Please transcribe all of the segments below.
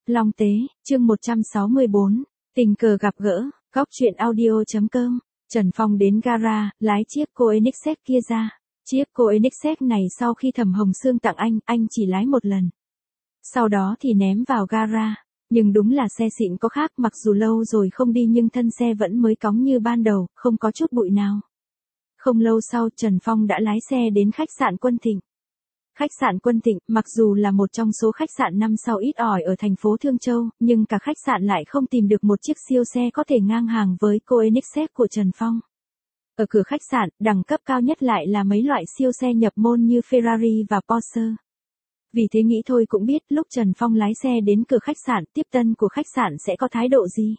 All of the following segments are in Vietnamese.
Long Tế, chương 164, tình cờ gặp gỡ, góc chuyện audio.com. Trần Phong đến gara, lái chiếc Koenigsegg kia ra. Chiếc Koenigsegg này sau khi Thẩm Hồng Sương tặng anh chỉ lái một lần. Sau đó thì ném vào gara. Nhưng đúng là xe xịn có khác, mặc dù lâu rồi không đi nhưng thân xe vẫn mới cóng như ban đầu, không có chút bụi nào. Không lâu sau Trần Phong đã lái xe đến khách sạn Quân Thịnh. Khách sạn Quân Thịnh, mặc dù là một trong số khách sạn năm sao ít ỏi ở thành phố Thương Châu, nhưng cả khách sạn lại không tìm được một chiếc siêu xe có thể ngang hàng với Koenigsegg của Trần Phong. Ở cửa khách sạn, đẳng cấp cao nhất lại là mấy loại siêu xe nhập môn như Ferrari và Porsche. Vì thế nghĩ thôi cũng biết lúc Trần Phong lái xe đến cửa khách sạn, tiếp tân của khách sạn sẽ có thái độ gì.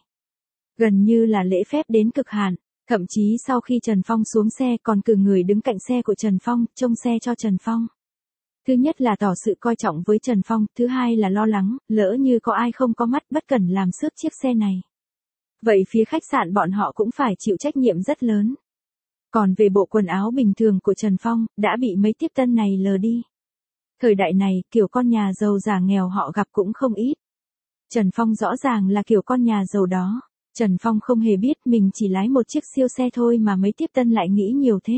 Gần như là lễ phép đến cực hạn. Thậm chí sau khi Trần Phong xuống xe còn cử người đứng cạnh xe của Trần Phong, trông xe cho Trần Phong. Thứ nhất là tỏ sự coi trọng với Trần Phong, thứ hai là lo lắng, lỡ như có ai không có mắt bất cẩn làm xước chiếc xe này. Vậy phía khách sạn bọn họ cũng phải chịu trách nhiệm rất lớn. Còn về bộ quần áo bình thường của Trần Phong, đã bị mấy tiếp tân này lờ đi. Thời đại này, kiểu con nhà giàu giả nghèo họ gặp cũng không ít. Trần Phong rõ ràng là kiểu con nhà giàu đó. Trần Phong không hề biết mình chỉ lái một chiếc siêu xe thôi mà mấy tiếp tân lại nghĩ nhiều thế.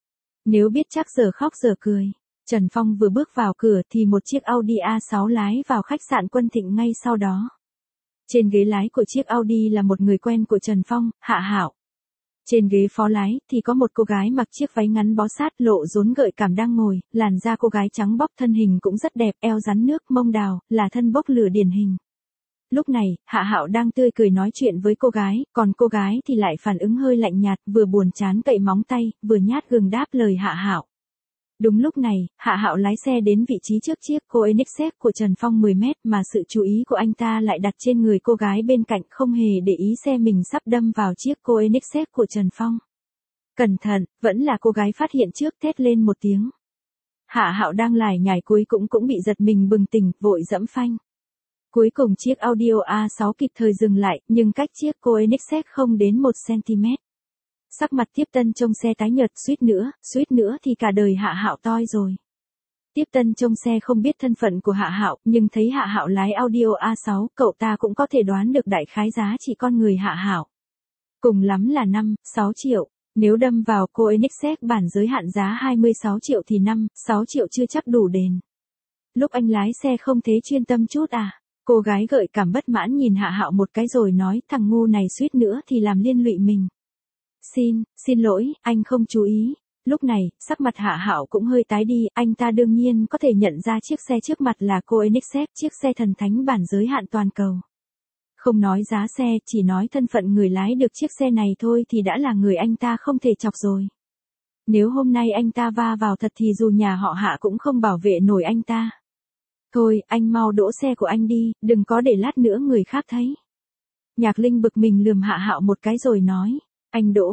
Nếu biết chắc giờ khóc giờ cười. Trần Phong vừa bước vào cửa thì một chiếc Audi A6 lái vào khách sạn Quân Thịnh ngay sau đó. Trên ghế lái của chiếc Audi là một người quen của Trần Phong, Hạ Hạo. Trên ghế phó lái thì có một cô gái mặc chiếc váy ngắn bó sát lộ rốn gợi cảm đang ngồi, làn da cô gái trắng bóc, thân hình cũng rất đẹp, eo rắn nước, mông đào, là thân bốc lửa điển hình. Lúc này, Hạ Hạo đang tươi cười nói chuyện với cô gái, còn cô gái thì lại phản ứng hơi lạnh nhạt, vừa buồn chán cậy móng tay, vừa nhát gừng đáp lời Hạ Hạo. Đúng lúc này, Hạ Hạo lái xe đến vị trí trước chiếc Koenigsegg của Trần Phong 10 mét mà sự chú ý của anh ta lại đặt trên người cô gái bên cạnh, không hề để ý xe mình sắp đâm vào chiếc Koenigsegg của Trần Phong. Cẩn thận, vẫn là cô gái phát hiện trước, thét lên một tiếng. Hạ Hạo đang lải nhải cuối cũng bị giật mình bừng tỉnh, vội giẫm phanh. Cuối cùng chiếc Audi A6 kịp thời dừng lại, nhưng cách chiếc Koenigsegg không đến 1 cm. Sắc mặt tiếp tân trông xe tái nhợt, suýt nữa thì cả đời Hạ Hạo toi rồi. Tiếp tân trông xe không biết thân phận của Hạ Hạo, nhưng thấy Hạ Hạo lái Audi A6, cậu ta cũng có thể đoán được đại khái giá trị con người Hạ Hạo. Cùng lắm là 5-6 triệu, nếu đâm vào Koenigsegg bản giới hạn giá 26 triệu thì 5-6 triệu chưa chắc đủ đền. Lúc anh lái xe không thế chuyên tâm chút à? Cô gái gợi cảm bất mãn nhìn Hạ Hạo một cái rồi nói, thằng ngu này suýt nữa thì làm liên lụy mình. Xin lỗi, anh không chú ý. Lúc này, sắc mặt Hạ Hạo cũng hơi tái đi, anh ta đương nhiên có thể nhận ra chiếc xe trước mặt là Koenigsegg, chiếc xe thần thánh bản giới hạn toàn cầu. Không nói giá xe, chỉ nói thân phận người lái được chiếc xe này thôi thì đã là người anh ta không thể chọc rồi. Nếu hôm nay anh ta va vào thật thì dù nhà họ Hạ cũng không bảo vệ nổi anh ta. Thôi, anh mau đỗ xe của anh đi, đừng có để lát nữa người khác thấy. Nhạc Linh bực mình lườm Hạ Hạo một cái rồi nói. Anh đỗ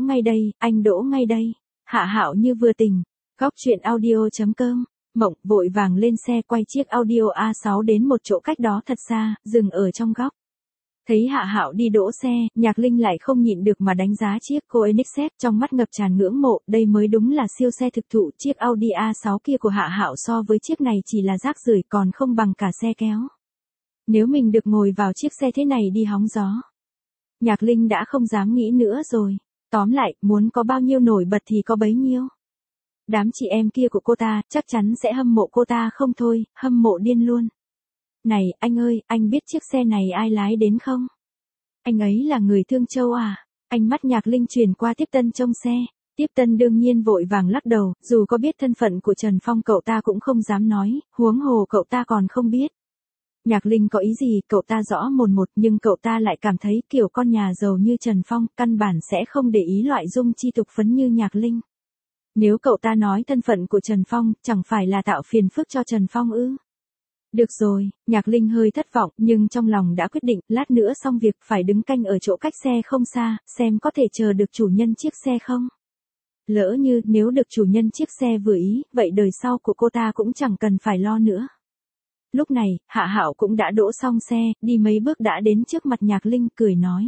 ngay đây. Hạ Hạo như vừa tỉnh. Góc chuyện audio.com. Mộng vội vàng lên xe quay chiếc Audi A6 đến một chỗ cách đó thật xa, dừng ở trong góc. Thấy Hạ Hạo đi đỗ xe, Nhạc Linh lại không nhịn được mà đánh giá chiếc Koenigsegg, trong mắt ngập tràn ngưỡng mộ, đây mới đúng là siêu xe thực thụ, chiếc Audi A6 kia của Hạ Hạo so với chiếc này chỉ là rác rưởi, còn không bằng cả xe kéo. Nếu mình được ngồi vào chiếc xe thế này đi hóng gió. Nhạc Linh đã không dám nghĩ nữa rồi. Tóm lại, muốn có bao nhiêu nổi bật thì có bấy nhiêu. Đám chị em kia của cô ta, chắc chắn sẽ hâm mộ cô ta không thôi, hâm mộ điên luôn. Này, anh ơi, anh biết chiếc xe này ai lái đến không? Anh ấy là người Thương Châu à? Ánh mắt Nhạc Linh chuyển qua tiếp tân trông xe. Tiếp tân đương nhiên vội vàng lắc đầu, dù có biết thân phận của Trần Phong cậu ta cũng không dám nói, huống hồ cậu ta còn không biết. Nhạc Linh có ý gì, cậu ta rõ mồn một, nhưng cậu ta lại cảm thấy kiểu con nhà giàu như Trần Phong, căn bản sẽ không để ý loại dung chi tục phấn như Nhạc Linh. Nếu cậu ta nói thân phận của Trần Phong, chẳng phải là tạo phiền phức cho Trần Phong ư? Được rồi, Nhạc Linh hơi thất vọng, nhưng trong lòng đã quyết định, lát nữa xong việc phải đứng canh ở chỗ cách xe không xa, xem có thể chờ được chủ nhân chiếc xe không. Lỡ như, nếu được chủ nhân chiếc xe vừa ý, vậy đời sau của cô ta cũng chẳng cần phải lo nữa. Lúc này, Hạ Hạo cũng đã đỗ xong xe, đi mấy bước đã đến trước mặt Nhạc Linh, cười nói.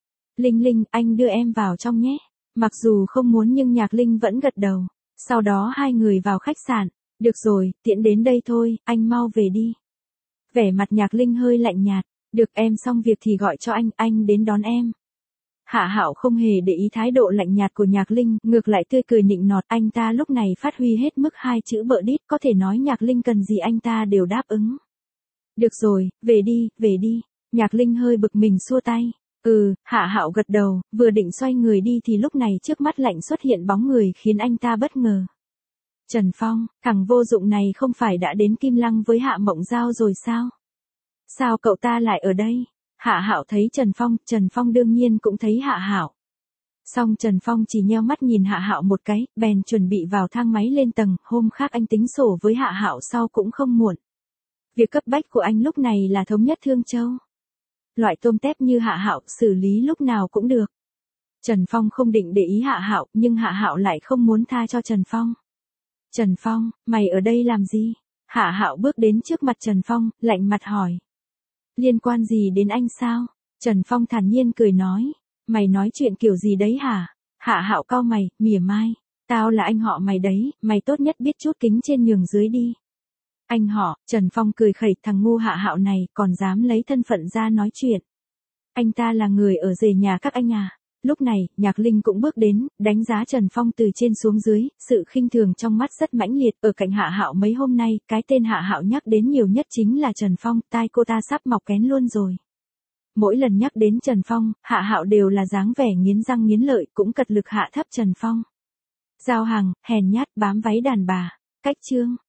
Linh, anh đưa em vào trong nhé. Mặc dù không muốn nhưng Nhạc Linh vẫn gật đầu. Sau đó hai người vào khách sạn. Được rồi, tiện đến đây thôi, anh mau về đi. Vẻ mặt Nhạc Linh hơi lạnh nhạt. Được, em xong việc thì gọi cho anh đến đón em. Hạ Hạo không hề để ý thái độ lạnh nhạt của Nhạc Linh, ngược lại tươi cười nịnh nọt, anh ta lúc này phát huy hết mức hai chữ bợ đít, có thể nói Nhạc Linh cần gì anh ta đều đáp ứng. Được rồi, về đi. Nhạc Linh hơi bực mình xua tay. Hạ Hạo gật đầu, vừa định xoay người đi thì lúc này trước mắt lạnh xuất hiện bóng người khiến anh ta bất ngờ. Trần Phong, thằng vô dụng này không phải đã đến Kim Lăng với Hạ Mộng Giao rồi sao? Sao cậu ta lại ở đây? Hạ Hạo thấy Trần Phong đương nhiên cũng thấy Hạ Hạo. Song Trần Phong chỉ nheo mắt nhìn Hạ Hạo một cái, bèn chuẩn bị vào thang máy lên tầng, hôm khác anh tính sổ với Hạ Hạo sau cũng không muộn. Việc cấp bách của anh lúc này là thống nhất Thương Châu. Loại tôm tép như Hạ Hạo xử lý lúc nào cũng được. Trần Phong không định để ý Hạ Hạo, nhưng Hạ Hạo lại không muốn tha cho Trần Phong. Trần Phong, mày ở đây làm gì? Hạ Hạo bước đến trước mặt Trần Phong, lạnh mặt hỏi. Liên quan gì đến anh sao? Trần Phong thản nhiên cười nói. Mày nói chuyện kiểu gì đấy hả? Hạ Hạo cau mày, mỉa mai. Tao là anh họ mày đấy, mày tốt nhất biết chút kính trên nhường dưới đi. Anh họ, Trần Phong cười khẩy, thằng ngu Hạ Hạo này còn dám lấy thân phận ra nói chuyện. Anh ta là người ở rể nhà các anh à? Lúc này, Nhạc Linh cũng bước đến, đánh giá Trần Phong từ trên xuống dưới, sự khinh thường trong mắt rất mãnh liệt. Ở cạnh Hạ Hạo mấy hôm nay, cái tên Hạ Hạo nhắc đến nhiều nhất chính là Trần Phong, tai cô ta sắp mọc kén luôn rồi. Mỗi lần nhắc đến Trần Phong, Hạ Hạo đều là dáng vẻ nghiến răng nghiến lợi, cũng cật lực hạ thấp Trần Phong. Giao hàng, hèn nhát, bám váy đàn bà. Cách chương.